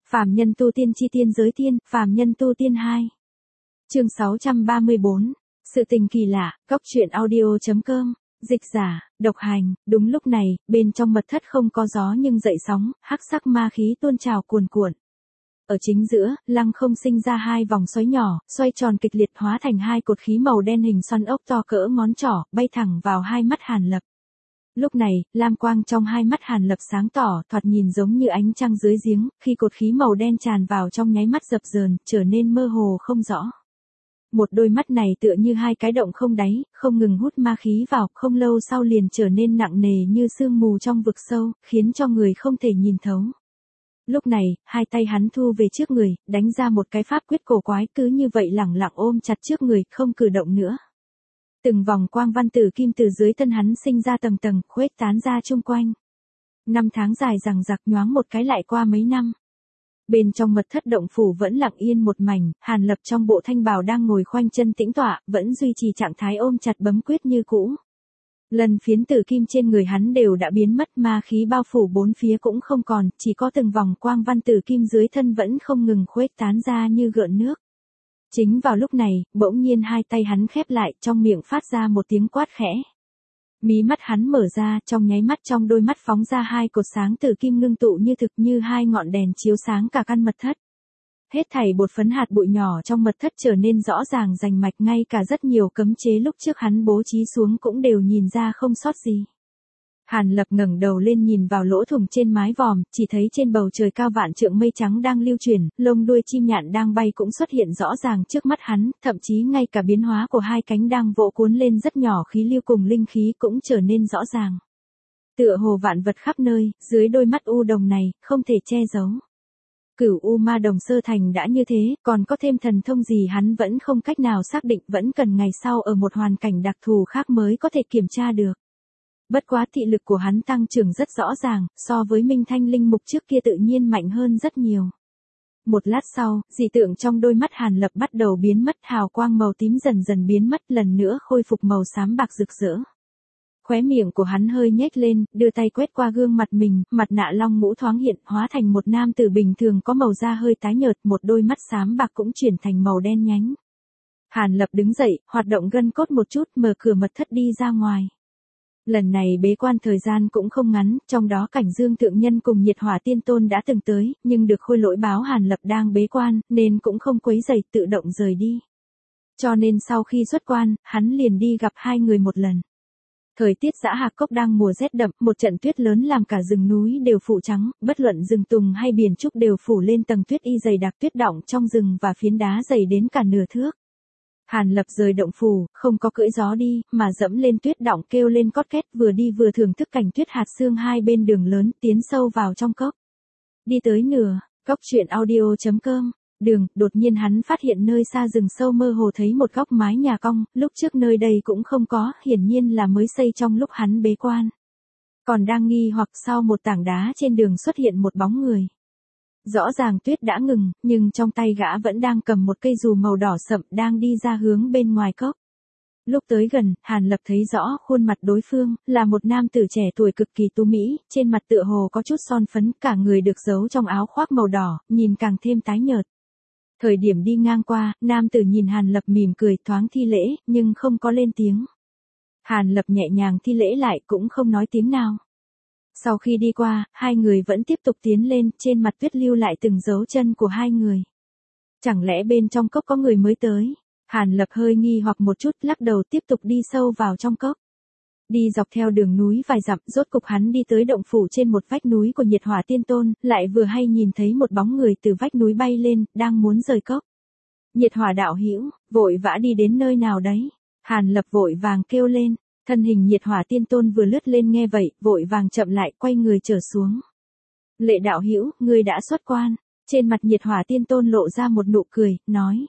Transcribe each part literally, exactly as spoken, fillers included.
Phàm nhân tu tiên chi tiên giới tiên, phàm nhân tu tiên hai. Chương sáu trăm ba mươi bốn. Sự tình kỳ lạ, góc truyện audio.com, dịch giả, độc hành. Đúng lúc này, bên trong mật thất không có gió nhưng dậy sóng, hắc sắc ma khí tuôn trào cuồn cuộn. Ở chính giữa, lăng không sinh ra hai vòng xoáy nhỏ, xoay tròn kịch liệt hóa thành hai cột khí màu đen hình xoắn ốc to cỡ ngón trỏ, bay thẳng vào hai mắt Hàn Lập. Lúc này, lam quang trong hai mắt Hàn Lập sáng tỏ, thoạt nhìn giống như ánh trăng dưới giếng, khi cột khí màu đen tràn vào trong nháy mắt dập dờn, trở nên mơ hồ không rõ. Một đôi mắt này tựa như hai cái động không đáy, không ngừng hút ma khí vào, không lâu sau liền trở nên nặng nề như sương mù trong vực sâu, khiến cho người không thể nhìn thấu. Lúc này, hai tay hắn thu về trước người, đánh ra một cái pháp quyết cổ quái, cứ như vậy lẳng lặng ôm chặt trước người, không cử động nữa. Từng vòng quang văn tử kim từ dưới thân hắn sinh ra tầng tầng, khuếch tán ra chung quanh. Năm tháng dài dằng dặc nhoáng một cái lại qua mấy năm. Bên trong mật thất động phủ vẫn lặng yên một mảnh, Hàn Lập trong bộ thanh bào đang ngồi khoanh chân tĩnh tọa, vẫn duy trì trạng thái ôm chặt bấm quyết như cũ. Lần phiến tử kim trên người hắn đều đã biến mất, ma khí bao phủ bốn phía cũng không còn, chỉ có từng vòng quang văn tử kim dưới thân vẫn không ngừng khuếch tán ra như gợn nước. Chính vào lúc này, bỗng nhiên hai tay hắn khép lại, trong miệng phát ra một tiếng quát khẽ. Mí mắt hắn mở ra, trong nháy mắt trong đôi mắt phóng ra hai cột sáng tử kim ngưng tụ như thực như hai ngọn đèn chiếu sáng cả căn mật thất. Hết thảy bột phấn hạt bụi nhỏ trong mật thất trở nên rõ ràng rành mạch, ngay cả rất nhiều cấm chế lúc trước hắn bố trí xuống cũng đều nhìn ra không sót gì. Hàn Lập ngẩng đầu lên nhìn vào lỗ thủng trên mái vòm, chỉ thấy trên bầu trời cao vạn trượng mây trắng đang lưu chuyển, lông đuôi chim nhạn đang bay cũng xuất hiện rõ ràng trước mắt hắn, thậm chí ngay cả biến hóa của hai cánh đang vỗ cuốn lên rất nhỏ khí lưu cùng linh khí cũng trở nên rõ ràng. Tựa hồ vạn vật khắp nơi, dưới đôi mắt u đồng này, không thể che giấu. Cửu U Ma Đồng sơ thành đã như thế, còn có thêm thần thông gì hắn vẫn không cách nào xác định, vẫn cần ngày sau ở một hoàn cảnh đặc thù khác mới có thể kiểm tra được. Bất quá thị lực của hắn tăng trưởng rất rõ ràng, so với Minh Thanh Linh Mục trước kia tự nhiên mạnh hơn rất nhiều. Một lát sau, dị tượng trong đôi mắt Hàn Lập bắt đầu biến mất, hào quang màu tím dần dần biến mất, lần nữa khôi phục màu xám bạc rực rỡ. Khóe miệng của hắn hơi nhếch lên, đưa tay quét qua gương mặt mình, mặt nạ long mũ thoáng hiện, hóa thành một nam tử bình thường có màu da hơi tái nhợt, một đôi mắt xám bạc cũng chuyển thành màu đen nhánh. Hàn Lập đứng dậy, hoạt động gân cốt một chút, mở cửa mật thất đi ra ngoài. Lần này bế quan thời gian cũng không ngắn, trong đó Cảnh Dương Thượng Nhân cùng Nhiệt Hỏa Tiên Tôn đã từng tới, nhưng được Khôi Lỗi báo Hàn Lập đang bế quan, nên cũng không quấy rầy, tự động rời đi. Cho nên sau khi xuất quan, hắn liền đi gặp hai người một lần. Thời tiết Dã Hạc Cốc đang mùa rét đậm, một trận tuyết lớn làm cả rừng núi đều phủ trắng, bất luận rừng tùng hay biển trúc đều phủ lên tầng tuyết y dày đặc, tuyết đọng trong rừng và phiến đá dày đến cả nửa thước. Hàn Lập rời động phủ, không có cưỡi gió đi, mà dẫm lên tuyết đọng kêu lên cót két, vừa đi vừa thưởng thức cảnh tuyết hạt sương hai bên đường lớn, tiến sâu vào trong cốc. Đi tới nửa, góc truyện audio.com, đường, đột nhiên hắn phát hiện nơi xa rừng sâu mơ hồ thấy một góc mái nhà cong, lúc trước nơi đây cũng không có, hiển nhiên là mới xây trong lúc hắn bế quan. Còn đang nghi hoặc sau một tảng đá trên đường xuất hiện một bóng người. Rõ ràng tuyết đã ngừng, nhưng trong tay gã vẫn đang cầm một cây dù màu đỏ sậm đang đi ra hướng bên ngoài cốc. Lúc tới gần, Hàn Lập thấy rõ khuôn mặt đối phương, là một nam tử trẻ tuổi cực kỳ tú mỹ, trên mặt tựa hồ có chút son phấn, cả người được giấu trong áo khoác màu đỏ, nhìn càng thêm tái nhợt. Thời điểm đi ngang qua, nam tử nhìn Hàn Lập mỉm cười thoáng thi lễ, nhưng không có lên tiếng. Hàn Lập nhẹ nhàng thi lễ lại cũng không nói tiếng nào. Sau khi đi qua, hai người vẫn tiếp tục tiến lên, trên mặt tuyết lưu lại từng dấu chân của hai người. Chẳng lẽ bên trong cốc có người mới tới? Hàn Lập hơi nghi hoặc một chút, lắc đầu tiếp tục đi sâu vào trong cốc. Đi dọc theo đường núi vài dặm, rốt cục hắn đi tới động phủ trên một vách núi của Nhiệt Hỏa Tiên Tôn, lại vừa hay nhìn thấy một bóng người từ vách núi bay lên, đang muốn rời cốc. Nhiệt Hỏa đạo hữu, vội vã đi đến nơi nào đấy? Hàn Lập vội vàng kêu lên. Thân hình Nhiệt Hỏa Tiên Tôn vừa lướt lên nghe vậy, vội vàng chậm lại, quay người trở xuống. Lệ đạo hữu, ngươi đã xuất quan. Trên mặt Nhiệt Hỏa Tiên Tôn lộ ra một nụ cười, nói.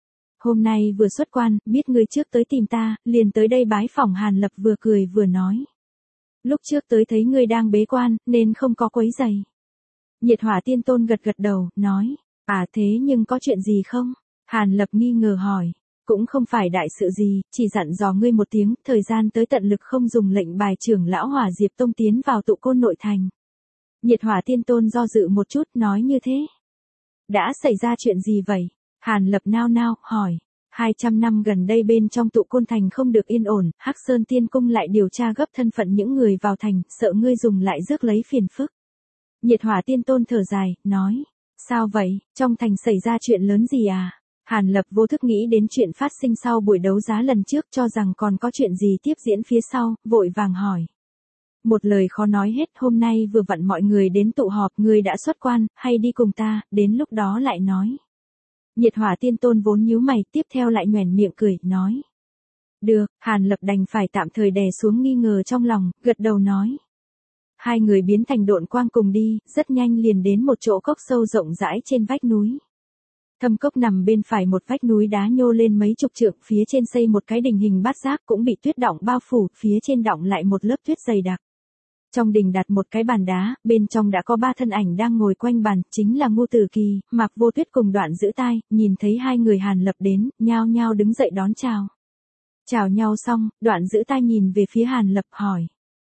Hôm nay vừa xuất quan, biết ngươi trước tới tìm ta, liền tới đây bái phỏng. Hàn Lập vừa cười vừa nói. Lúc trước tới thấy ngươi đang bế quan, nên không có quấy rầy. Nhiệt Hỏa Tiên Tôn gật gật đầu, nói. À thế nhưng có chuyện gì không? Hàn Lập nghi ngờ hỏi. Cũng không phải đại sự gì, chỉ dặn dò ngươi một tiếng, thời gian tới tận lực không dùng lệnh bài trưởng lão Hỏa Diệp Tông tiến vào tụ côn nội thành. Nhiệt Hỏa Tiên Tôn do dự một chút, nói như thế. đã xảy ra chuyện gì vậy? Hàn Lập nao nao, hỏi. hai trăm năm gần đây bên trong Tụ Côn Thành không được yên ổn, Hắc Sơn Tiên Cung lại điều tra gấp thân phận những người vào thành, sợ ngươi dùng lại rước lấy phiền phức. Nhiệt Hỏa Tiên Tôn thở dài, nói. Sao vậy, trong thành xảy ra chuyện lớn gì à? Hàn Lập vô thức nghĩ đến chuyện phát sinh sau buổi đấu giá lần trước, cho rằng còn có chuyện gì tiếp diễn phía sau, vội vàng hỏi. Một lời khó nói hết, hôm nay vừa vặn mọi người đến tụ họp, ngươi đã xuất quan, hay đi cùng ta, đến lúc đó lại nói. Nhiệt Hỏa Tiên Tôn vốn nhíu mày, tiếp theo lại nhoẻn miệng cười, nói. Được, Hàn Lập đành phải tạm thời đè xuống nghi ngờ trong lòng, gật đầu nói. Hai người biến thành độn quang cùng đi, rất nhanh liền đến một chỗ cốc sâu rộng rãi trên vách núi. Thâm cốc nằm bên phải một vách núi đá nhô lên mấy chục trượng, phía trên xây một cái đình hình bát giác cũng bị tuyết đọng bao phủ, phía trên đọng lại một lớp tuyết dày đặc. Trong đình đặt một cái bàn đá, bên trong đã có ba thân ảnh đang ngồi quanh bàn, chính là Ngô Tử Kỳ, Mạc Vô Tuyết cùng Đoạn Dữ Tai, nhìn thấy hai người Hàn Lập đến, nhao nhao đứng dậy đón chào. Chào nhau xong, Đoạn Dữ Tai nhìn về phía Hàn Lập hỏi.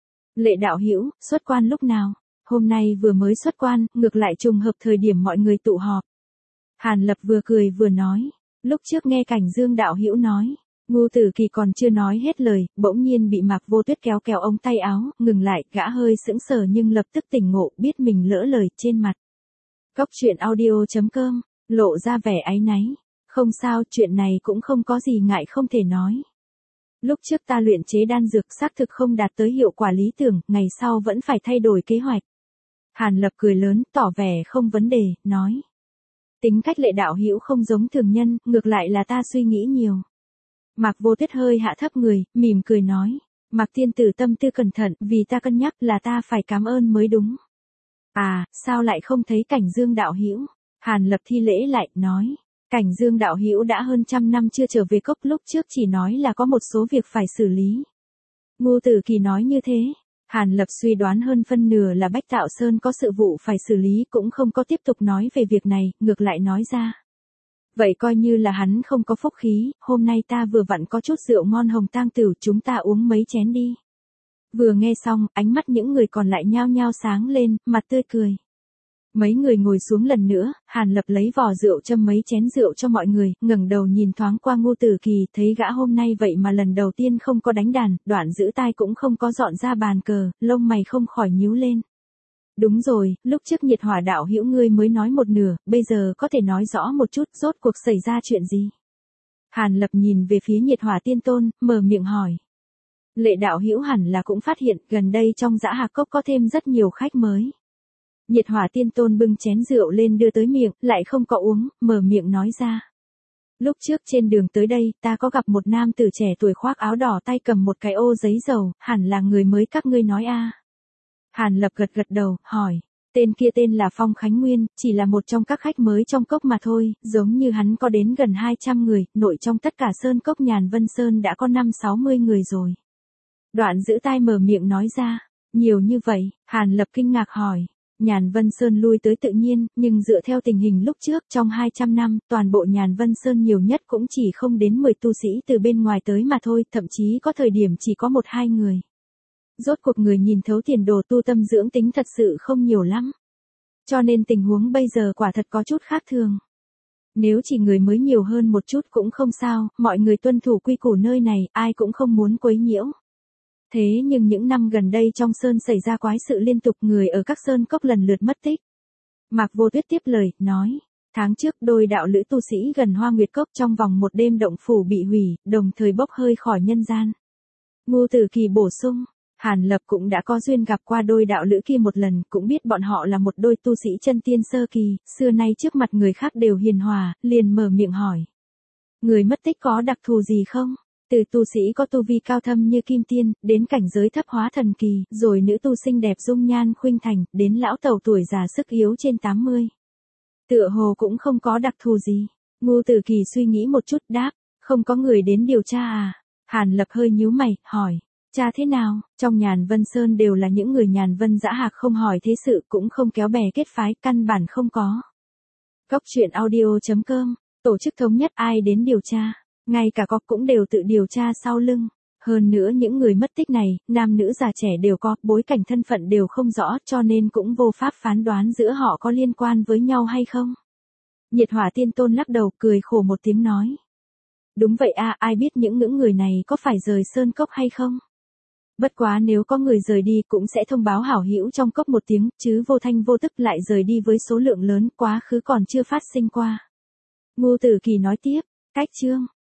Lệ đạo hữu, xuất quan lúc nào? Hôm nay vừa mới xuất quan, ngược lại trùng hợp thời điểm mọi người tụ họp. Hàn Lập vừa cười vừa nói, lúc trước nghe Cảnh Dương đạo hữu nói. Ngô Tử Kỳ còn chưa nói hết lời, bỗng nhiên bị Mạc Vô Tuyết kéo kéo ống tay áo, ngừng lại, gã hơi sững sờ nhưng lập tức tỉnh ngộ, biết mình lỡ lời trên mặt. Cốc truyện audio chấm com, lộ ra vẻ áy náy. Không sao, chuyện này cũng không có gì ngại không thể nói. Lúc trước ta luyện chế đan dược xác thực không đạt tới hiệu quả lý tưởng, ngày sau vẫn phải thay đổi kế hoạch. Hàn Lập cười lớn, tỏ vẻ không vấn đề, nói. Tính cách Lệ đạo hữu không giống thường nhân, ngược lại là ta suy nghĩ nhiều. Mạc Vô Tuyết hơi hạ thấp người, mỉm cười nói. Mạc tiên tử tâm tư cẩn thận, vì ta cân nhắc là ta phải cảm ơn mới đúng. À, sao lại không thấy Cảnh Dương đạo hữu? Hàn Lập thi lễ lại, nói. Cảnh Dương đạo hữu đã hơn trăm năm chưa trở về cốc, lúc trước chỉ nói là có một số việc phải xử lý. Ngô Tử Kỳ nói như thế. Hàn Lập suy đoán hơn phân nửa là Bách Tạo Sơn có sự vụ phải xử lý, cũng không có tiếp tục nói về việc này, ngược lại nói ra. Vậy coi như là hắn không có phúc khí, hôm nay ta vừa vặn có chút rượu ngon hồng tang tử, chúng ta uống mấy chén đi. Vừa nghe xong, ánh mắt những người còn lại nhao nhao sáng lên, mặt tươi cười. Mấy người ngồi xuống lần nữa, Hàn Lập lấy vò rượu châm mấy chén rượu cho mọi người, ngẩng đầu nhìn thoáng qua Ngô Tử Kỳ, thấy gã hôm nay vậy mà lần đầu tiên không có đánh đàn, Đoạn Dữ Tai cũng không có dọn ra bàn cờ, lông mày không khỏi nhíu lên. Đúng rồi, lúc trước Nhiệt Hỏa đạo hữu ngươi mới nói một nửa, bây giờ có thể nói rõ một chút, rốt cuộc xảy ra chuyện gì? Hàn Lập nhìn về phía Nhiệt Hỏa Tiên Tôn, mở miệng hỏi. Lệ đạo hữu hẳn là cũng phát hiện, gần đây trong Dã Hạc Cốc có thêm rất nhiều khách mới. Nhiệt Hỏa Tiên Tôn bưng chén rượu lên đưa tới miệng, lại không có uống, mở miệng nói ra. Lúc trước trên đường tới đây, ta có gặp một nam tử trẻ tuổi khoác áo đỏ, tay cầm một cái ô giấy dầu, hẳn là người mới các ngươi nói a. À. Hàn Lập gật gật đầu, hỏi. Tên kia tên là Phong Khánh Nguyên, chỉ là một trong các khách mới trong cốc mà thôi, giống như hắn có đến gần hai trăm người, nội trong tất cả sơn cốc Nhàn Vân Sơn đã có năm sáu mươi người rồi. Đoạn Dữ Tai mở miệng nói ra. Nhiều như vậy, Hàn Lập kinh ngạc hỏi. Nhàn Vân Sơn lui tới tự nhiên, nhưng dựa theo tình hình lúc trước, trong hai trăm năm, toàn bộ Nhàn Vân Sơn nhiều nhất cũng chỉ không đến mười tu sĩ từ bên ngoài tới mà thôi, thậm chí có thời điểm chỉ có một hai người. Rốt cuộc người nhìn thấu tiền đồ tu tâm dưỡng tính thật sự không nhiều lắm. Cho nên tình huống bây giờ quả thật có chút khác thường. Nếu chỉ người mới nhiều hơn một chút cũng không sao, mọi người tuân thủ quy củ nơi này, ai cũng không muốn quấy nhiễu. Thế nhưng những năm gần đây trong sơn xảy ra quái sự liên tục, người ở các sơn cốc lần lượt mất tích. Mạc Vô Tuyết tiếp lời, nói. Tháng trước đôi đạo lữ tu sĩ gần Hoa Nguyệt Cốc trong vòng một đêm động phủ bị hủy, đồng thời bốc hơi khỏi nhân gian. Ngô Tử Kỳ bổ sung. Hàn Lập cũng đã có duyên gặp qua đôi đạo lữ kia một lần, cũng biết bọn họ là một đôi tu sĩ chân tiên sơ kỳ, xưa nay trước mặt người khác đều hiền hòa, liền mở miệng hỏi. Người mất tích có đặc thù gì không? Từ tu sĩ có tu vi cao thâm như kim tiên, đến cảnh giới thấp hóa thần kỳ, rồi nữ tu xinh đẹp dung nhan khuynh thành, đến lão tẩu tuổi già sức yếu trên tám mươi. Tựa hồ cũng không có đặc thù gì. Ngô Tử Kỳ suy nghĩ một chút đáp, không có người đến điều tra à? Hàn Lập hơi nhíu mày, hỏi. Cha thế nào? Trong Nhàn Vân Sơn đều là những người Nhàn Vân Dã Hạc, không hỏi thế sự cũng không kéo bè kết phái, căn bản không có. Cốc truyện audio chấm com, tổ chức thống nhất ai đến điều tra, ngay cả cốc cũng đều tự điều tra sau lưng. Hơn nữa những người mất tích này, nam nữ già trẻ đều có, bối cảnh thân phận đều không rõ, cho nên cũng vô pháp phán đoán giữa họ có liên quan với nhau hay không. Nhiệt Hỏa Tiên Tôn lắc đầu cười khổ một tiếng nói. Đúng vậy a, ai biết những ngưỡng người này có phải rời sơn cốc hay không? Bất quá nếu có người rời đi cũng sẽ thông báo hảo hữu trong cốc một tiếng, chứ vô thanh vô tức lại rời đi với số lượng lớn, quá khứ còn chưa phát sinh qua. Ngô Tử Kỳ nói tiếp, cách chương.